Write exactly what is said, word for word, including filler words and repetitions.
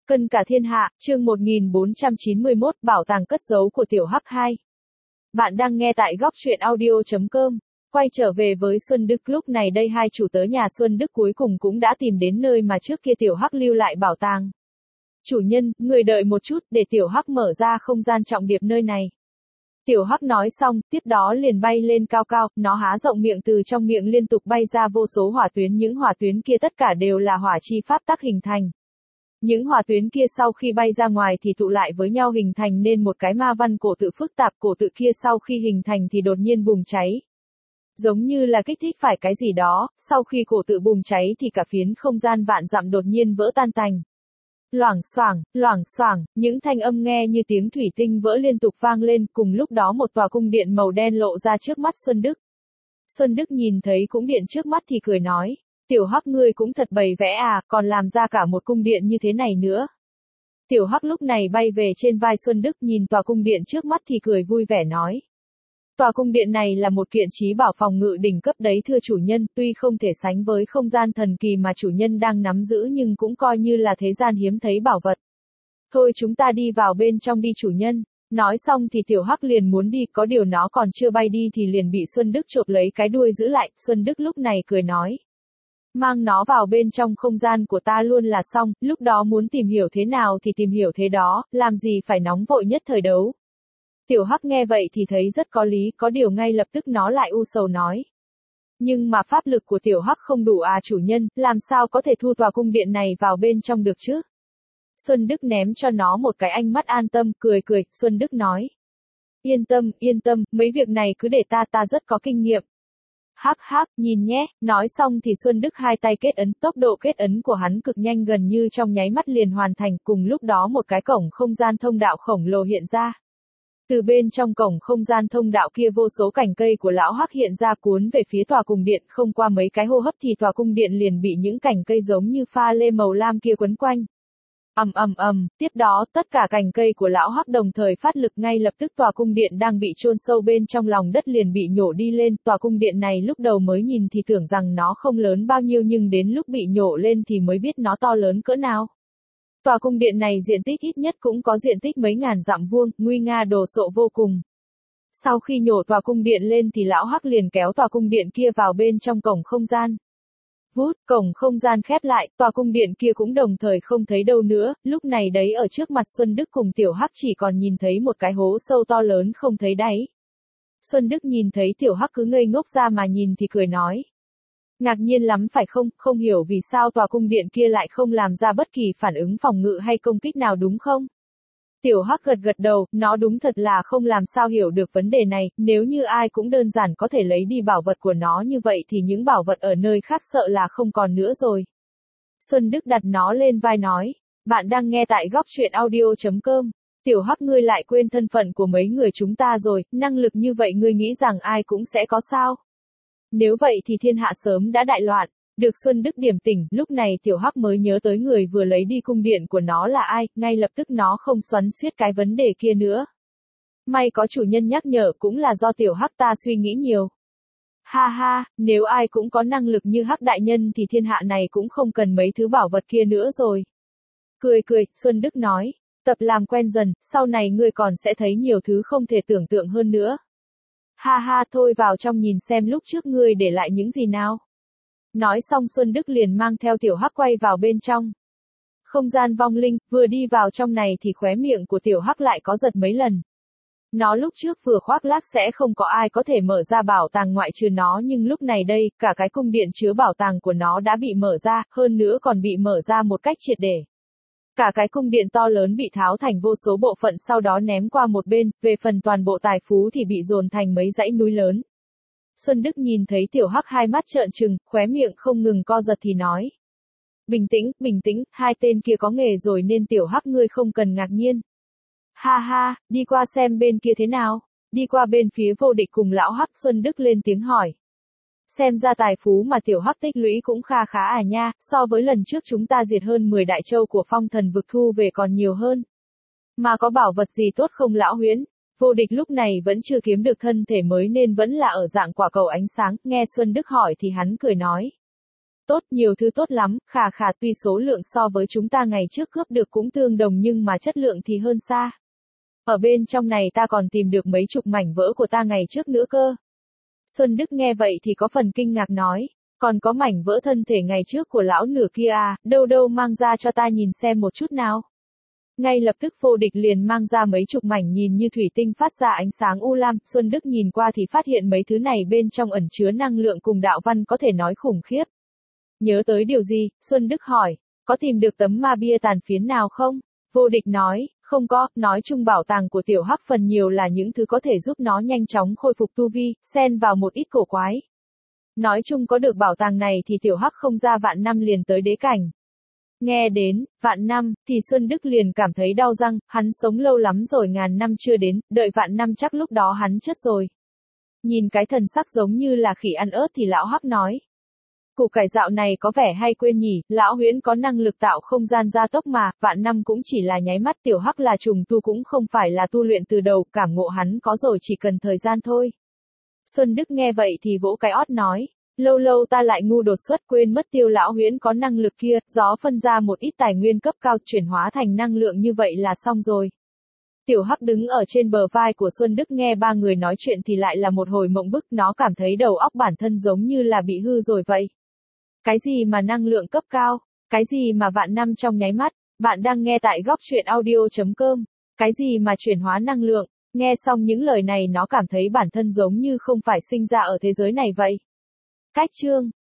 Cân cả thiên hạ, chương một nghìn bốn trăm chín mươi mốt, bảo tàng cất giấu của tiểu Hắc hai. Bạn đang nghe tại góc truyện audio chấm com. Quay trở về với Xuân Đức, lúc này đây hai chủ tớ nhà Xuân Đức cuối cùng cũng đã tìm đến nơi mà trước kia tiểu Hắc lưu lại bảo tàng. Chủ nhân, người đợi một chút, để tiểu Hắc mở ra không gian trọng điệp nơi này. Tiểu Hắc nói xong, tiếp đó liền bay lên cao cao, nó há rộng miệng, từ trong miệng liên tục bay ra vô số hỏa tuyến, những hỏa tuyến kia tất cả đều là hỏa chi pháp tắc hình thành. Những hỏa tuyến kia sau khi bay ra ngoài thì tụ lại với nhau hình thành nên một cái ma văn cổ tự phức tạp, cổ tự kia sau khi hình thành thì đột nhiên bùng cháy. Giống như là kích thích phải cái gì đó, sau khi cổ tự bùng cháy thì cả phiến không gian vạn dặm đột nhiên vỡ tan tành. Loảng xoảng, loảng xoảng, những thanh âm nghe như tiếng thủy tinh vỡ liên tục vang lên, cùng lúc đó một tòa cung điện màu đen lộ ra trước mắt Xuân Đức. Xuân Đức nhìn thấy cung điện trước mắt thì cười nói, tiểu Hắc ngươi cũng thật bày vẽ à, còn làm ra cả một cung điện như thế này nữa. Tiểu Hắc lúc này bay về trên vai Xuân Đức, nhìn tòa cung điện trước mắt thì cười vui vẻ nói. Tòa cung điện này là một kiện trí bảo phòng ngự đỉnh cấp đấy thưa chủ nhân, tuy không thể sánh với không gian thần kỳ mà chủ nhân đang nắm giữ nhưng cũng coi như là thế gian hiếm thấy bảo vật. Thôi chúng ta đi vào bên trong đi chủ nhân. Nói xong thì tiểu Hắc liền muốn đi, có điều nó còn chưa bay đi thì liền bị Xuân Đức chộp lấy cái đuôi giữ lại. Xuân Đức lúc này cười nói. Mang nó vào bên trong không gian của ta luôn là xong, lúc đó muốn tìm hiểu thế nào thì tìm hiểu thế đó, làm gì phải nóng vội nhất thời đấu. Tiểu Hắc nghe vậy thì thấy rất có lý, có điều ngay lập tức nó lại u sầu nói. Nhưng mà pháp lực của tiểu Hắc không đủ à chủ nhân, làm sao có thể thu tòa cung điện này vào bên trong được chứ? Xuân Đức ném cho nó một cái ánh mắt an tâm, cười cười, Xuân Đức nói. Yên tâm, yên tâm, mấy việc này cứ để ta, ta rất có kinh nghiệm. Hắc hắc, nhìn nhé, nói xong thì Xuân Đức hai tay kết ấn, tốc độ kết ấn của hắn cực nhanh, gần như trong nháy mắt liền hoàn thành, cùng lúc đó một cái cổng không gian thông đạo khổng lồ hiện ra. Từ bên trong cổng không gian thông đạo kia vô số cành cây của lão Hắc hiện ra cuốn về phía tòa cung điện, không qua mấy cái hô hấp thì tòa cung điện liền bị những cành cây giống như pha lê màu lam kia quấn quanh. Ầm ầm ầm, tiếp đó tất cả cành cây của lão Hắc đồng thời phát lực, ngay lập tức tòa cung điện đang bị chôn sâu bên trong lòng đất liền bị nhổ đi lên. Tòa cung điện này lúc đầu mới nhìn thì tưởng rằng nó không lớn bao nhiêu nhưng đến lúc bị nhổ lên thì mới biết nó to lớn cỡ nào. Tòa cung điện này diện tích ít nhất cũng có diện tích mấy ngàn dặm vuông, nguy nga đồ sộ vô cùng. Sau khi nhổ tòa cung điện lên thì lão Hắc liền kéo tòa cung điện kia vào bên trong cổng không gian. Vút, cổng không gian khép lại, tòa cung điện kia cũng đồng thời không thấy đâu nữa, lúc này đấy ở trước mặt Xuân Đức cùng tiểu Hắc chỉ còn nhìn thấy một cái hố sâu to lớn không thấy đáy. Xuân Đức nhìn thấy tiểu Hắc cứ ngây ngốc ra mà nhìn thì cười nói. Ngạc nhiên lắm phải không, không hiểu vì sao tòa cung điện kia lại không làm ra bất kỳ phản ứng phòng ngự hay công kích nào đúng không? Tiểu Hắc gật gật đầu, nó đúng thật là không làm sao hiểu được vấn đề này, nếu như ai cũng đơn giản có thể lấy đi bảo vật của nó như vậy thì những bảo vật ở nơi khác sợ là không còn nữa rồi. Xuân Đức đặt nó lên vai nói, bạn đang nghe tại góc truyện audio chấm com. Tiểu Hắc ngươi lại quên thân phận của mấy người chúng ta rồi, năng lực như vậy ngươi nghĩ rằng ai cũng sẽ có sao? Nếu vậy thì thiên hạ sớm đã đại loạn. Được Xuân Đức điểm tỉnh, lúc này tiểu Hắc mới nhớ tới người vừa lấy đi cung điện của nó là ai, ngay lập tức nó không xoắn xuýt cái vấn đề kia nữa. May có chủ nhân nhắc nhở, cũng là do tiểu Hắc ta suy nghĩ nhiều. Ha ha, nếu ai cũng có năng lực như Hắc đại nhân thì thiên hạ này cũng không cần mấy thứ bảo vật kia nữa rồi. Cười cười, Xuân Đức nói, tập làm quen dần, sau này ngươi còn sẽ thấy nhiều thứ không thể tưởng tượng hơn nữa. Ha ha, thôi vào trong nhìn xem lúc trước ngươi để lại những gì nào. Nói xong Xuân Đức liền mang theo tiểu Hắc quay vào bên trong. Không gian vong linh, vừa đi vào trong này thì khóe miệng của tiểu Hắc lại có giật mấy lần. Nó lúc trước vừa khoác lác sẽ không có ai có thể mở ra bảo tàng ngoại trừ nó, nhưng lúc này đây, cả cái cung điện chứa bảo tàng của nó đã bị mở ra, hơn nữa còn bị mở ra một cách triệt để. Cả cái cung điện to lớn bị tháo thành vô số bộ phận sau đó ném qua một bên, về phần toàn bộ tài phú thì bị dồn thành mấy dãy núi lớn. Xuân Đức nhìn thấy tiểu Hắc hai mắt trợn trừng, khóe miệng không ngừng co giật thì nói. Bình tĩnh, bình tĩnh, hai tên kia có nghề rồi nên tiểu Hắc ngươi không cần ngạc nhiên. Ha ha, đi qua xem bên kia thế nào, đi qua bên phía vô địch cùng lão Hắc. Xuân Đức lên tiếng hỏi. Xem ra tài phú mà tiểu Hắc tích lũy cũng kha khá à nha, so với lần trước chúng ta diệt hơn mười đại châu của phong thần vực thu về còn nhiều hơn. Mà có bảo vật gì tốt không lão Huyễn? Vô địch lúc này vẫn chưa kiếm được thân thể mới nên vẫn là ở dạng quả cầu ánh sáng, nghe Xuân Đức hỏi thì hắn cười nói. tốt, nhiều thứ tốt lắm, khà khà tuy số lượng so với chúng ta ngày trước cướp được cũng tương đồng nhưng mà chất lượng thì hơn xa. Ở bên trong này ta còn tìm được mấy chục mảnh vỡ của ta ngày trước nữa cơ. Xuân Đức nghe vậy thì có phần kinh ngạc nói, còn có mảnh vỡ thân thể ngày trước của lão nửa kia à, đâu đâu mang ra cho ta nhìn xem một chút nào. Ngay lập tức vô địch liền mang ra mấy chục mảnh nhìn như thủy tinh phát ra ánh sáng u lam, Xuân Đức nhìn qua thì phát hiện mấy thứ này bên trong ẩn chứa năng lượng cùng đạo văn có thể nói khủng khiếp. Nhớ tới điều gì, Xuân Đức hỏi, có tìm được tấm ma bia tàn phiến nào không? Vô địch nói, không có, nói chung bảo tàng của tiểu hắc phần nhiều là những thứ có thể giúp nó nhanh chóng khôi phục tu vi, xen vào một ít cổ quái. Nói chung có được bảo tàng này thì tiểu hắc không ra vạn năm liền tới đế cảnh. Nghe đến, vạn năm, thì Xuân Đức liền cảm thấy đau răng, hắn sống lâu lắm rồi ngàn năm chưa đến, đợi vạn năm chắc lúc đó hắn chết rồi. Nhìn cái thần sắc giống như là khỉ ăn ớt thì lão hắc nói. Củ cải dạo này có vẻ hay quên nhỉ, lão huyễn có năng lực tạo không gian gia tốc mà, vạn năm cũng chỉ là nháy mắt, tiểu hắc là trùng tu cũng không phải là tu luyện từ đầu, cảm ngộ hắn có rồi chỉ cần thời gian thôi. Xuân Đức nghe vậy thì vỗ cái ót nói. Lâu lâu ta lại ngu đột xuất quên mất tiêu lão huyễn có năng lực kia, gió phân ra một ít tài nguyên cấp cao chuyển hóa thành năng lượng như vậy là xong rồi. Tiểu Hắc đứng ở trên bờ vai của Xuân Đức nghe ba người nói chuyện thì lại là một hồi mộng bức, nó cảm thấy đầu óc bản thân giống như là bị hư rồi vậy. Cái gì mà năng lượng cấp cao, cái gì mà vạn năm trong nháy mắt, bạn đang nghe tại góc truyện audio chấm com, cái gì mà chuyển hóa năng lượng, nghe xong những lời này nó cảm thấy bản thân giống như không phải sinh ra ở thế giới này vậy. Cách chương